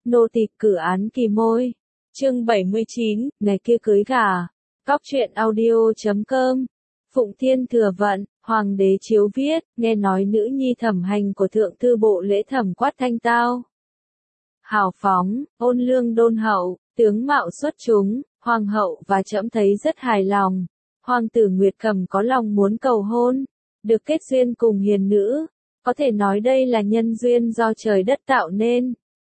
Nô tỳ cử án kỳ môi. Chương 79, ngày kia cưới gả. Cóc truyện audio.com. Phụng Thiên Thừa Vận, Hoàng đế chiếu viết, nghe nói nữ nhi thẩm hành của thượng thư bộ lễ thẩm Quát Thanh Tao. Hào phóng, ôn lương đôn hậu, tướng mạo xuất chúng, hoàng hậu và trẫm thấy rất hài lòng. Hoàng tử Nguyệt Cầm có lòng muốn cầu hôn, được kết duyên cùng hiền nữ, có thể nói đây là nhân duyên do trời đất tạo nên.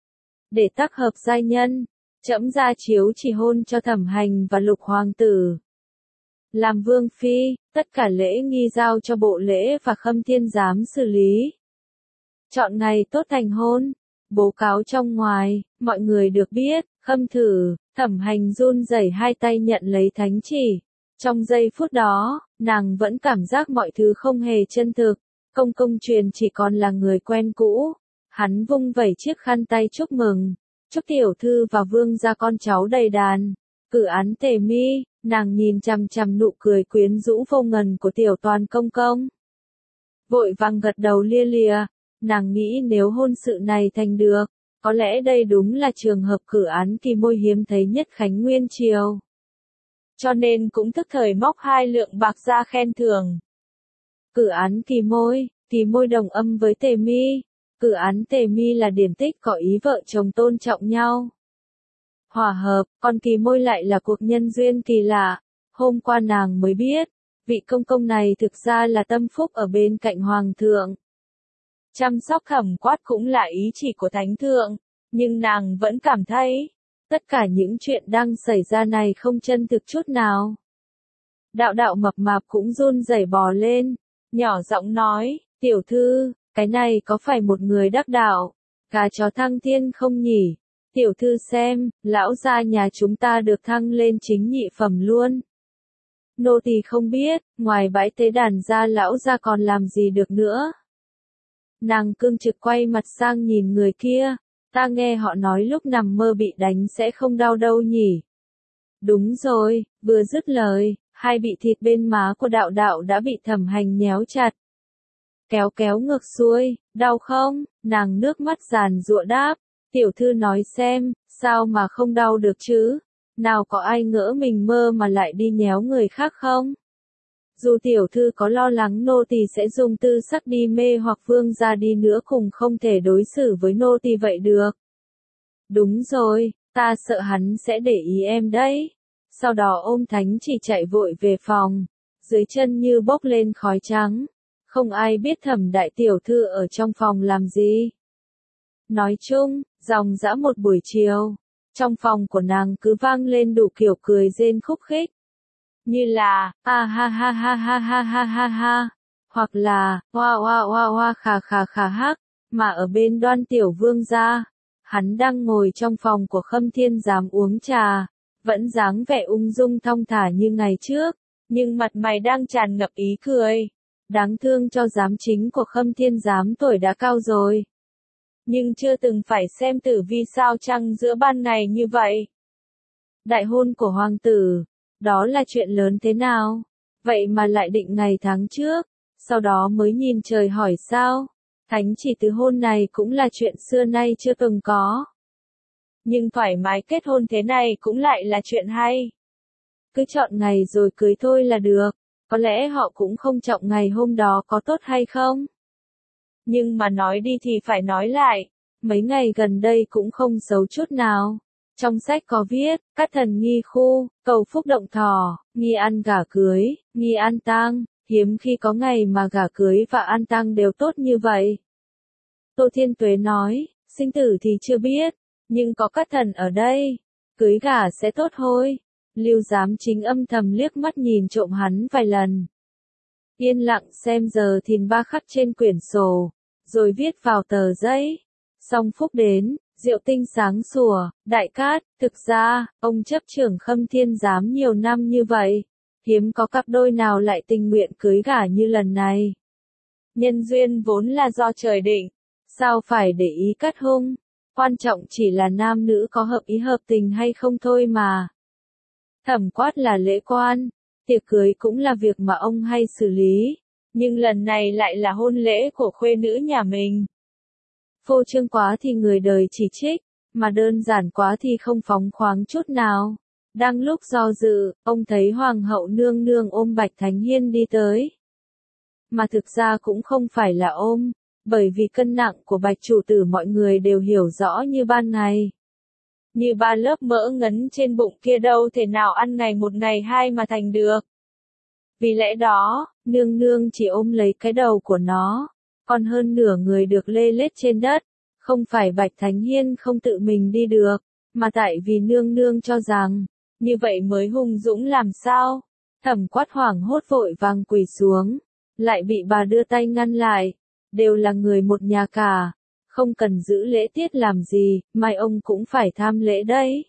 Để tác hợp giai nhân, trẫm ra chiếu chỉ hôn cho thẩm hành và lục hoàng tử. Làm vương phi, tất cả lễ nghi giao cho bộ lễ và Khâm Thiên giám xử lý. Chọn ngày tốt thành hôn, bố cáo trong ngoài, mọi người được biết, Khâm thử, thẩm hành run rẩy hai tay nhận lấy thánh chỉ. Trong giây phút đó, nàng vẫn cảm giác mọi thứ không hề chân thực, công công truyền chỉ còn là người quen cũ. Hắn vung vẩy chiếc khăn tay chúc mừng, chúc tiểu thư và vương gia con cháu đầy đàn. Cử án tề mi, nàng nhìn chằm chằm nụ cười quyến rũ vô ngần của tiểu toàn công công. Vội vàng gật đầu lia lịa, nàng nghĩ nếu hôn sự này thành được, có lẽ đây đúng là trường hợp cử án kỳ môi hiếm thấy nhất Khánh Nguyên Triều. Cho nên cũng tức thời móc 2 lượng bạc ra khen thưởng. Cử án kỳ môi đồng âm với tề mi. Cử án tề mi là điển tích có ý vợ chồng tôn trọng nhau. Hòa hợp, còn kỳ môi lại là cuộc nhân duyên kỳ lạ. Hôm qua nàng mới biết, vị công công này thực ra là tâm phúc ở bên cạnh hoàng thượng. Chăm sóc thẩm Quát cũng là ý chỉ của thánh thượng, nhưng nàng vẫn cảm thấy, tất cả những chuyện đang xảy ra này không chân thực chút nào. Đạo đạo mập mạp cũng run rẩy bò lên, nhỏ giọng nói, tiểu thư, cái này có phải một người đắc đạo, gà chó thăng thiên không nhỉ? Tiểu thư xem, lão gia nhà chúng ta được thăng lên chính nhị phẩm luôn. Nô tỳ không biết, ngoài bãi tế đàn ra lão gia còn làm gì được nữa. Nàng cương trực quay mặt sang nhìn người kia, ta nghe họ nói lúc nằm mơ bị đánh sẽ không đau đâu nhỉ. Đúng rồi, vừa dứt lời, hai bị thịt bên má của đạo đạo đã bị thẩm hành nhéo chặt. Kéo kéo ngược xuôi, đau không? Nàng nước mắt giàn giụa đáp, tiểu thư nói xem, sao mà không đau được chứ? Nào có ai ngỡ mình mơ mà lại đi nhéo người khác không? Dù tiểu thư có lo lắng nô tỳ sẽ dùng tư sắc đi mê hoặc vương gia đi nữa cùng không thể đối xử với nô tỳ vậy được. Đúng rồi, ta sợ hắn sẽ để ý em đấy. Sau đó ôm thánh chỉ chạy vội về phòng, dưới chân như bốc lên khói trắng. Không ai biết thẩm đại tiểu thư ở trong phòng làm gì. Nói chung, dòng dã một buổi chiều, trong phòng của nàng cứ vang lên đủ kiểu cười rên khúc khích. Như là, ha ha ha ha ha ha ha ha ha, hoặc là, hoa hoa hoa hoa khà khà khà hắc, mà ở bên Đoan tiểu vương gia, hắn đang ngồi trong phòng của Khâm Thiên giám uống trà, vẫn dáng vẻ ung dung thong thả như ngày trước, nhưng mặt mày đang tràn ngập ý cười. Đáng thương cho giám chính của Khâm Thiên giám tuổi đã cao rồi. Nhưng chưa từng phải xem tử vi sao trăng giữa ban ngày như vậy. Đại hôn của hoàng tử, đó là chuyện lớn thế nào? Vậy mà lại định ngày tháng trước, sau đó mới nhìn trời hỏi sao? Thánh chỉ từ hôn này cũng là chuyện xưa nay chưa từng có. Nhưng thoải mái kết hôn thế này cũng lại là chuyện hay. Cứ chọn ngày rồi cưới thôi là được. Có lẽ họ cũng không trọng ngày hôm đó có tốt hay không. Nhưng mà nói đi thì phải nói lại, mấy ngày gần đây cũng không xấu chút nào. Trong sách có viết, các thần nghi khu, cầu phúc động thọ, nghi ăn gả cưới, nghi an tang, hiếm khi có ngày mà gả cưới và an tang đều tốt như vậy. Tô Thiên Tuế nói, sinh tử thì chưa biết, nhưng có các thần ở đây, cưới gả sẽ tốt thôi. Lưu giám chính âm thầm liếc mắt nhìn trộm hắn vài lần. Yên lặng xem giờ thìn ba khắc trên quyển sổ, rồi viết vào tờ giấy. Song phúc đến, diệu tinh sáng sủa, đại cát, thực ra, ông chấp trưởng Khâm Thiên giám nhiều năm như vậy. Hiếm có cặp đôi nào lại tình nguyện cưới gả như lần này. Nhân duyên vốn là do trời định, sao phải để ý cắt hung, quan trọng chỉ là nam nữ có hợp ý hợp tình hay không thôi mà. Thẩm Quát là lễ quan, tiệc cưới cũng là việc mà ông hay xử lý, nhưng lần này lại là hôn lễ của khuê nữ nhà mình. Phô trương quá thì người đời chỉ trích, mà đơn giản quá thì không phóng khoáng chút nào. Đang lúc do dự, ông thấy Hoàng hậu nương nương ôm Bạch Thánh Hiên đi tới. Mà thực ra cũng không phải là ôm, bởi vì cân nặng của Bạch chủ tử mọi người đều hiểu rõ như ban ngày. Như ba lớp mỡ ngấn trên bụng kia đâu thể nào ăn ngày một ngày hai mà thành được. Vì lẽ đó, nương nương chỉ ôm lấy cái đầu của nó, còn hơn nửa người được lê lết trên đất. Không phải Bạch Thánh Hiên không tự mình đi được, mà tại vì nương nương cho rằng, như vậy mới hùng dũng làm sao. Thẩm Quát hoảng hốt vội vàng quỳ xuống, lại bị bà đưa tay ngăn lại. Đều là người một nhà cả, không cần giữ lễ tiết làm gì, mai ông cũng phải tham lễ đấy.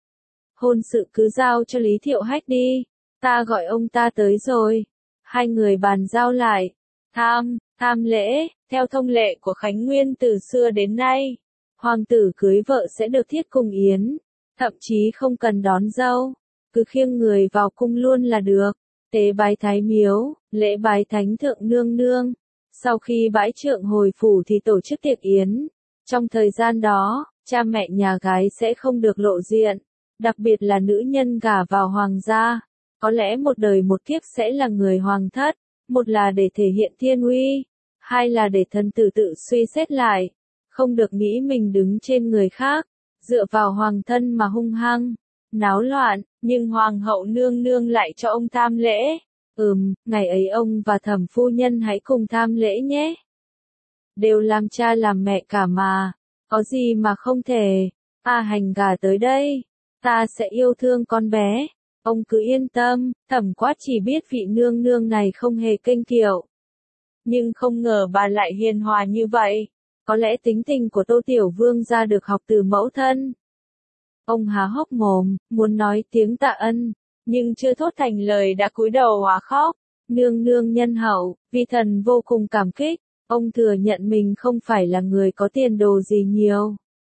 Hôn sự cứ giao cho Lý Thiệu Hách đi, ta gọi ông ta tới rồi. Hai người bàn giao lại. Tham lễ, theo thông lệ của Khánh Nguyên từ xưa đến nay, hoàng tử cưới vợ sẽ được thiết cung yến, thậm chí không cần đón dâu, cứ khiêng người vào cung luôn là được. Tế bái thái miếu, lễ bái thánh thượng nương nương. Sau khi bãi trượng hồi phủ thì tổ chức tiệc yến. Trong thời gian đó, cha mẹ nhà gái sẽ không được lộ diện, đặc biệt là nữ nhân gả vào hoàng gia. Có lẽ một đời một kiếp sẽ là người hoàng thất, một là để thể hiện thiên uy, hai là để thân tử tự suy xét lại, không được nghĩ mình đứng trên người khác, dựa vào hoàng thân mà hung hăng, náo loạn, nhưng hoàng hậu nương nương lại cho ông tham lễ. Ngày ấy ông và thẩm phu nhân hãy cùng tham lễ nhé. Đều làm cha làm mẹ cả mà, có gì mà không thể. Hành gả tới đây, ta sẽ yêu thương con bé. Ông cứ yên tâm, Thẩm Quát chỉ biết vị nương nương này không hề kênh kiệu. Nhưng không ngờ bà lại hiền hòa như vậy. Có lẽ tính tình của Tô Tiểu Vương gia được học từ mẫu thân. Ông há hốc mồm, muốn nói tiếng tạ ân, nhưng chưa thốt thành lời đã cúi đầu hóa khóc. Nương nương nhân hậu, vi thần vô cùng cảm kích. Ông thừa nhận mình không phải là người có tiền đồ gì nhiều.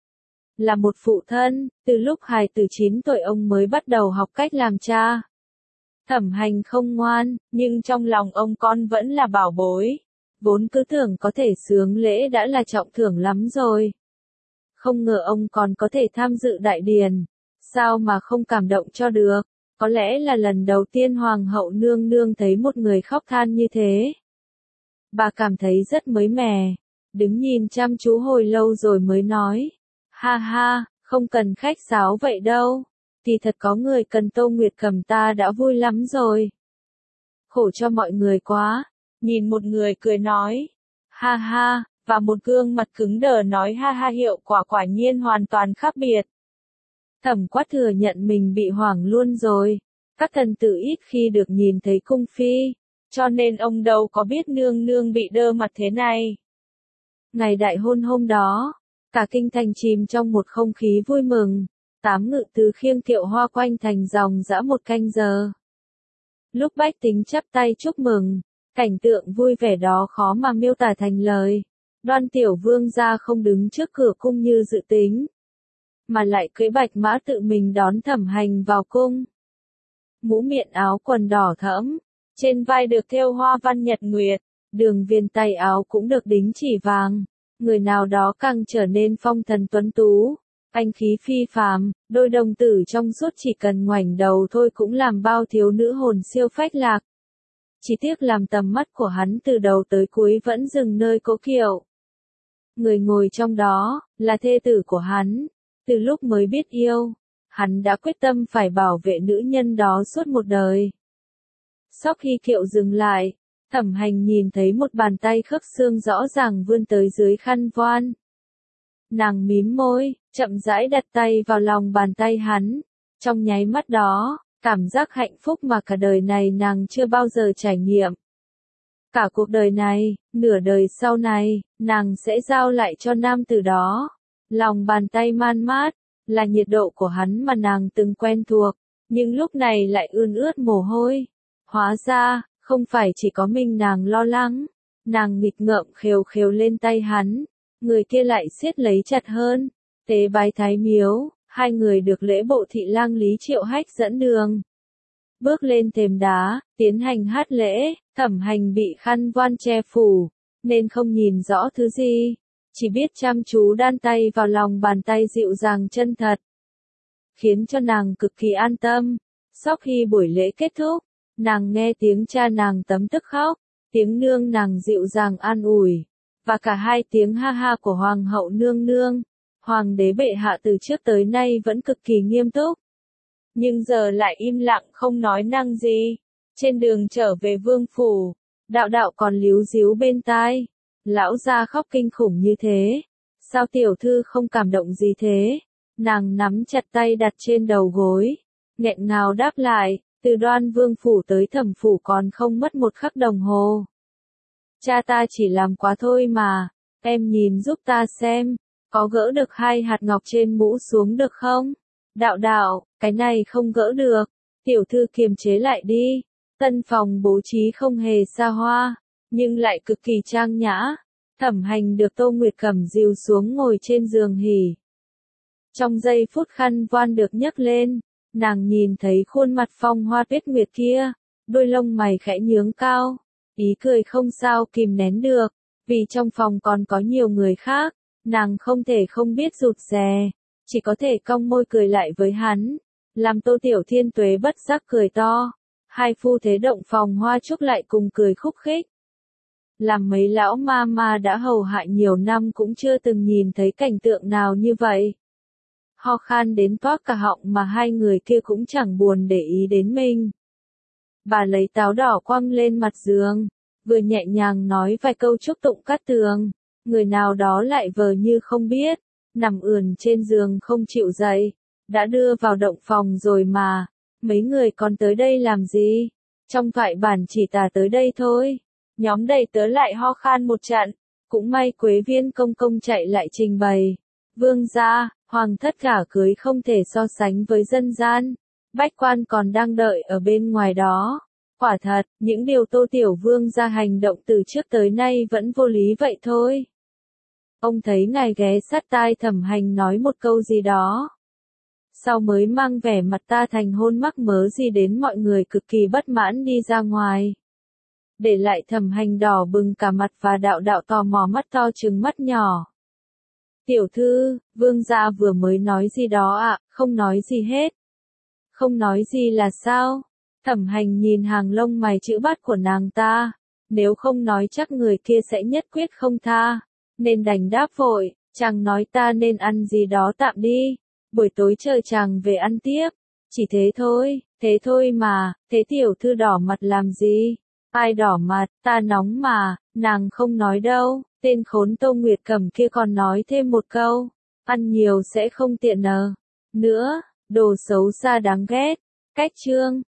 Là một phụ thân, từ lúc hài tử 9 tuổi ông mới bắt đầu học cách làm cha. Thẩm Hành không ngoan, nhưng trong lòng ông con vẫn là bảo bối. Vốn cứ tưởng có thể sướng lễ đã là trọng thưởng lắm rồi. Không ngờ ông còn có thể tham dự đại điển. Sao mà không cảm động cho được? Có lẽ là lần đầu tiên hoàng hậu nương nương thấy một người khóc than như thế. Bà cảm thấy rất mới mẻ. Đứng nhìn chăm chú hồi lâu rồi mới nói. Ha ha, không cần khách sáo vậy đâu. Thì thật có người cần Tô Nguyệt cầm ta đã vui lắm rồi. Khổ cho mọi người quá. Nhìn một người cười nói. Ha ha, và một gương mặt cứng đờ nói ha ha hiệu quả quả nhiên hoàn toàn khác biệt. Thẩm Quát thừa nhận mình bị hoảng luôn rồi. Các thần tử ít khi được nhìn thấy cung phi, cho nên ông đâu có biết nương nương bị đơ mặt thế này. Ngày đại hôn hôm đó, cả kinh thành chìm trong một không khí vui mừng. 8 ngự tứ khiêng kiệu hoa quanh thành dòng dã 1 canh giờ. Lúc bách tính chắp tay chúc mừng, cảnh tượng vui vẻ đó khó mà miêu tả thành lời. Đoan Tiểu Vương gia không đứng trước cửa cung như dự tính, mà lại cưỡi bạch mã tự mình đón Thẩm Hành vào cung. Mũ miện áo quần đỏ thẫm, trên vai được thêu hoa văn nhật nguyệt, đường viền tay áo cũng được đính chỉ vàng. Người nào đó càng trở nên phong thần tuấn tú, anh khí phi phàm, đôi đồng tử trong suốt chỉ cần ngoảnh đầu thôi cũng làm bao thiếu nữ hồn siêu phách lạc. Chỉ tiếc làm tầm mắt của hắn từ đầu tới cuối vẫn dừng nơi cố kiệu. Người ngồi trong đó, là thê tử của hắn. Từ lúc mới biết yêu, hắn đã quyết tâm phải bảo vệ nữ nhân đó suốt một đời. Sau khi kiệu dừng lại, Thẩm Hành nhìn thấy một bàn tay khớp xương rõ ràng vươn tới dưới khăn voan. Nàng mím môi, chậm rãi đặt tay vào lòng bàn tay hắn. Trong nháy mắt đó, cảm giác hạnh phúc mà cả đời này nàng chưa bao giờ trải nghiệm. Cả cuộc đời này, nửa đời sau này, nàng sẽ giao lại cho nam tử đó. Lòng bàn tay man mát, là nhiệt độ của hắn mà nàng từng quen thuộc, nhưng lúc này lại ươn ướt mồ hôi. Hóa ra, không phải chỉ có mình nàng lo lắng, nàng nghịch ngợm khều khều lên tay hắn, người kia lại siết lấy chặt hơn. Tế bái thái miếu, hai người được lễ bộ thị lang Lý Triệu Hách dẫn đường. Bước lên thềm đá, tiến hành hát lễ, Thẩm Hành bị khăn voan che phủ, nên không nhìn rõ thứ gì. chỉ biết chăm chú đan tay vào lòng bàn tay dịu dàng chân thật, khiến cho nàng cực kỳ an tâm. Sau khi buổi lễ kết thúc, nàng nghe tiếng cha nàng tấm tức khóc, tiếng nương nàng dịu dàng an ủi, và cả hai tiếng ha ha của hoàng hậu nương nương. Hoàng đế bệ hạ từ trước tới nay vẫn cực kỳ nghiêm túc, nhưng giờ lại im lặng không nói năng gì. Trên đường trở về vương phủ, đạo đạo còn líu díu bên tai. Lão gia khóc kinh khủng như thế, sao tiểu thư không cảm động gì thế? Nàng nắm chặt tay đặt trên đầu gối, nghẹn ngào đáp lại, từ Đoan vương phủ tới Thẩm phủ còn không mất một khắc đồng hồ. Cha ta chỉ làm quá thôi mà, em nhìn giúp ta xem, có gỡ được 2 hạt ngọc trên mũ xuống được không? Đạo đạo, cái này không gỡ được, tiểu thư kiềm chế lại đi. Tân phòng bố trí không hề xa hoa, nhưng lại cực kỳ trang nhã. Thẩm Hành được Tô Nguyệt Cẩm dìu xuống ngồi trên giường hỉ. Trong giây phút khăn voan được nhấc lên, nàng nhìn thấy khuôn mặt phong hoa tuyết nguyệt kia, đôi lông mày khẽ nhướng cao, ý cười không sao kìm nén được, vì trong phòng còn có nhiều người khác, nàng không thể không biết rụt rè, chỉ có thể cong môi cười lại với hắn, làm Tô Tiểu Thiên Tuế bất giác cười to. Hai phu thế động phòng hoa trúc lại cùng cười khúc khích. Làm mấy lão ma ma đã hầu hại nhiều năm cũng chưa từng nhìn thấy cảnh tượng nào như vậy. Ho khan đến toác cả họng mà hai người kia cũng chẳng buồn để ý đến mình. Bà lấy táo đỏ quăng lên mặt giường, vừa nhẹ nhàng nói vài câu chúc tụng cát tường, người nào đó lại vờ như không biết, nằm ườn trên giường không chịu dậy, đã đưa vào động phòng rồi mà. Mấy người còn tới đây làm gì? Trong thoại bản chỉ tả tới đây thôi. Nhóm đầy tớ lại ho khan một trận. Cũng may Quế Viên công công chạy lại trình bày. Vương gia, hoàng thất gả cưới không thể so sánh với dân gian. Bách quan còn đang đợi ở bên ngoài đó. Quả thật, những điều Tô Tiểu Vương gia hành động từ trước tới nay vẫn vô lý vậy thôi. Ông thấy ngài ghé sát tai Thẩm Hành nói một câu gì đó. Sau mới mang vẻ mặt ta thành hôn mắc mớ gì đến mọi người cực kỳ bất mãn đi ra ngoài. Để lại Thẩm Hành đỏ bừng cả mặt và đạo đạo tò mò mắt to trừng mắt nhỏ. Tiểu thư, vương gia vừa mới nói gì đó ạ, không nói gì hết. Không nói gì là sao? Thẩm Hành nhìn hàng lông mày chữ bát của nàng ta. Nếu không nói chắc người kia sẽ nhất quyết không tha. Nên đành đáp vội, chàng nói ta nên ăn gì đó tạm đi. Buổi tối chờ chàng về ăn tiếp. Chỉ thế thôi mà, thế tiểu thư đỏ mặt làm gì? Ai đỏ mặt, ta nóng mà, nàng không nói đâu. Tên khốn Tô Nguyệt Cẩm kia còn nói thêm một câu. Ăn nhiều sẽ không tiện nữa. Đồ xấu xa đáng ghét. Cách chương.